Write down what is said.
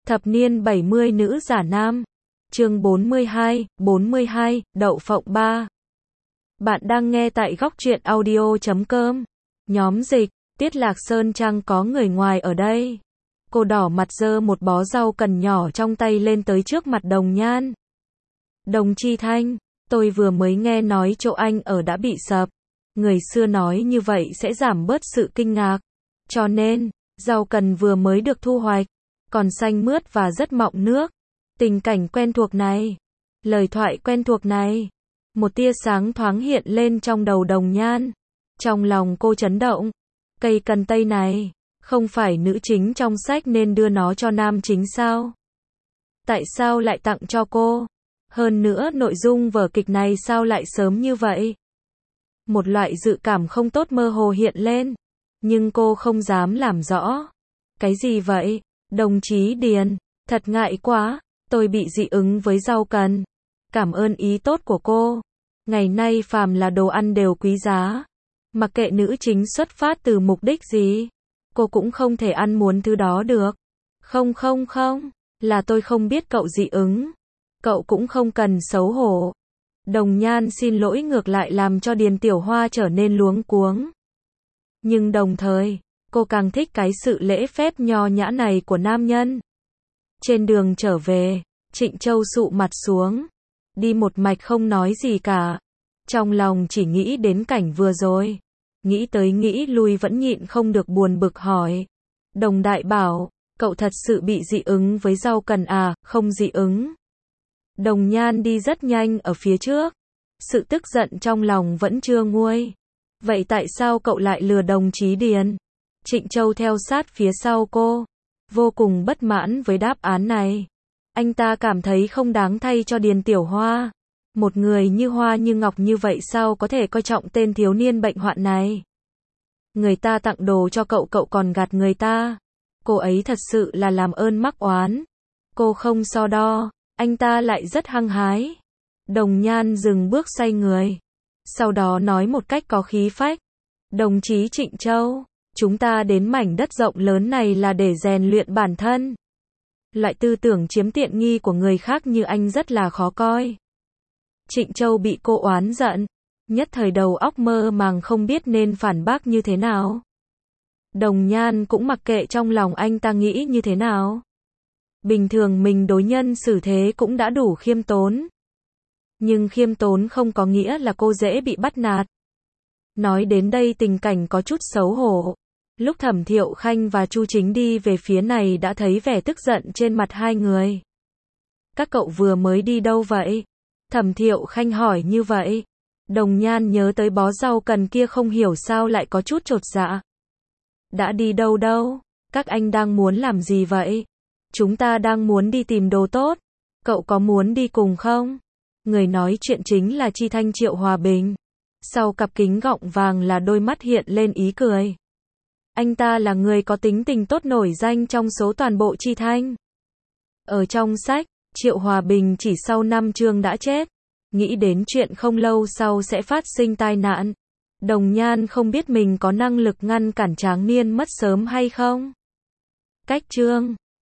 Thập niên 70 nữ giả nam. Chương 42, Đậu Phộng 3. Bạn đang nghe tại góc truyện audio.com. Nhóm dịch, Tiết Lạc Sơn Trang có người ngoài ở đây. Cô đỏ mặt giơ một bó rau cần nhỏ trong tay lên tới trước mặt Đồng Nhan. Đồng Chi Thanh, tôi vừa mới nghe nói chỗ anh ở đã bị sập. Người xưa nói như vậy sẽ giảm bớt sự kinh ngạc. Cho nên, rau cần vừa mới được thu hoạch, còn xanh mướt và rất mọng nước. Tình cảnh quen thuộc này, lời thoại quen thuộc này, một tia sáng thoáng hiện lên trong đầu Đồng Nhan. Trong lòng cô chấn động, cây cần tây này, không phải nữ chính trong sách nên đưa nó cho nam chính sao? Tại sao lại tặng cho cô? Hơn nữa nội dung vở kịch này sao lại sớm như vậy? Một loại dự cảm không tốt mơ hồ hiện lên, nhưng cô không dám làm rõ. Cái gì vậy? Đồng chí Điền, thật ngại quá, tôi bị dị ứng với rau cần. Cảm ơn ý tốt của cô. Ngày nay phàm là đồ ăn đều quý giá. Mặc kệ nữ chính xuất phát từ mục đích gì, cô cũng không thể ăn muốn thứ đó được. Không, là tôi không biết cậu dị ứng. Cậu cũng không cần xấu hổ. Đồng Nhan xin lỗi ngược lại làm cho Điền Tiểu Hoa trở nên luống cuống. Nhưng đồng thời, cô càng thích cái sự lễ phép nho nhã này của nam nhân. Trên đường trở về, Trịnh Châu sụ mặt xuống, đi một mạch không nói gì cả. Trong lòng chỉ nghĩ đến cảnh vừa rồi. Nghĩ tới nghĩ lui vẫn nhịn không được buồn bực hỏi. Đồng đại bảo, cậu thật sự bị dị ứng với rau cần à? Không dị ứng. Đồng Nhan đi rất nhanh ở phía trước. Sự tức giận trong lòng vẫn chưa nguôi. Vậy tại sao cậu lại lừa đồng chí Điền? Trịnh Châu theo sát phía sau cô, vô cùng bất mãn với đáp án này. Anh ta cảm thấy không đáng thay cho Điền Tiểu Hoa. Một người như hoa như ngọc như vậy sao có thể coi trọng tên thiếu niên bệnh hoạn này? Người ta tặng đồ cho cậu còn gạt người ta. Cô ấy thật sự là làm ơn mắc oán. Cô không so đo, anh ta lại rất hăng hái. Đồng Nhan dừng bước xoay người, sau đó nói một cách có khí phách. Đồng chí Trịnh Châu, chúng ta đến mảnh đất rộng lớn này là để rèn luyện bản thân. Loại tư tưởng chiếm tiện nghi của người khác như anh rất là khó coi. Trịnh Châu bị cô oán giận, nhất thời đầu óc mơ màng không biết nên phản bác như thế nào. Đồng Nhan cũng mặc kệ trong lòng anh ta nghĩ như thế nào. Bình thường mình đối nhân xử thế cũng đã đủ khiêm tốn. Nhưng khiêm tốn không có nghĩa là cô dễ bị bắt nạt. Nói đến đây tình cảnh có chút xấu hổ. Lúc Thẩm Thiệu Khanh và Chu Chính đi về phía này đã thấy vẻ tức giận trên mặt hai người. Các cậu vừa mới đi đâu vậy? Thẩm Thiệu Khanh hỏi như vậy. Đồng Nhan nhớ tới bó rau cần kia không hiểu sao lại có chút chột dạ. Đã đi đâu đâu? Các anh đang muốn làm gì vậy? Chúng ta đang muốn đi tìm đồ tốt. Cậu có muốn đi cùng không? Người nói chuyện chính là Chi Thanh Triệu Hòa Bình. Sau cặp kính gọng vàng là đôi mắt hiện lên ý cười. Anh ta là người có tính tình tốt nổi danh trong số toàn bộ Chi Thanh. Ở trong sách, Triệu Hòa Bình chỉ sau 5 chương đã chết. Nghĩ đến chuyện không lâu sau sẽ phát sinh tai nạn. Đồng Nhan không biết mình có năng lực ngăn cản Tráng Niên mất sớm hay không. Cách chương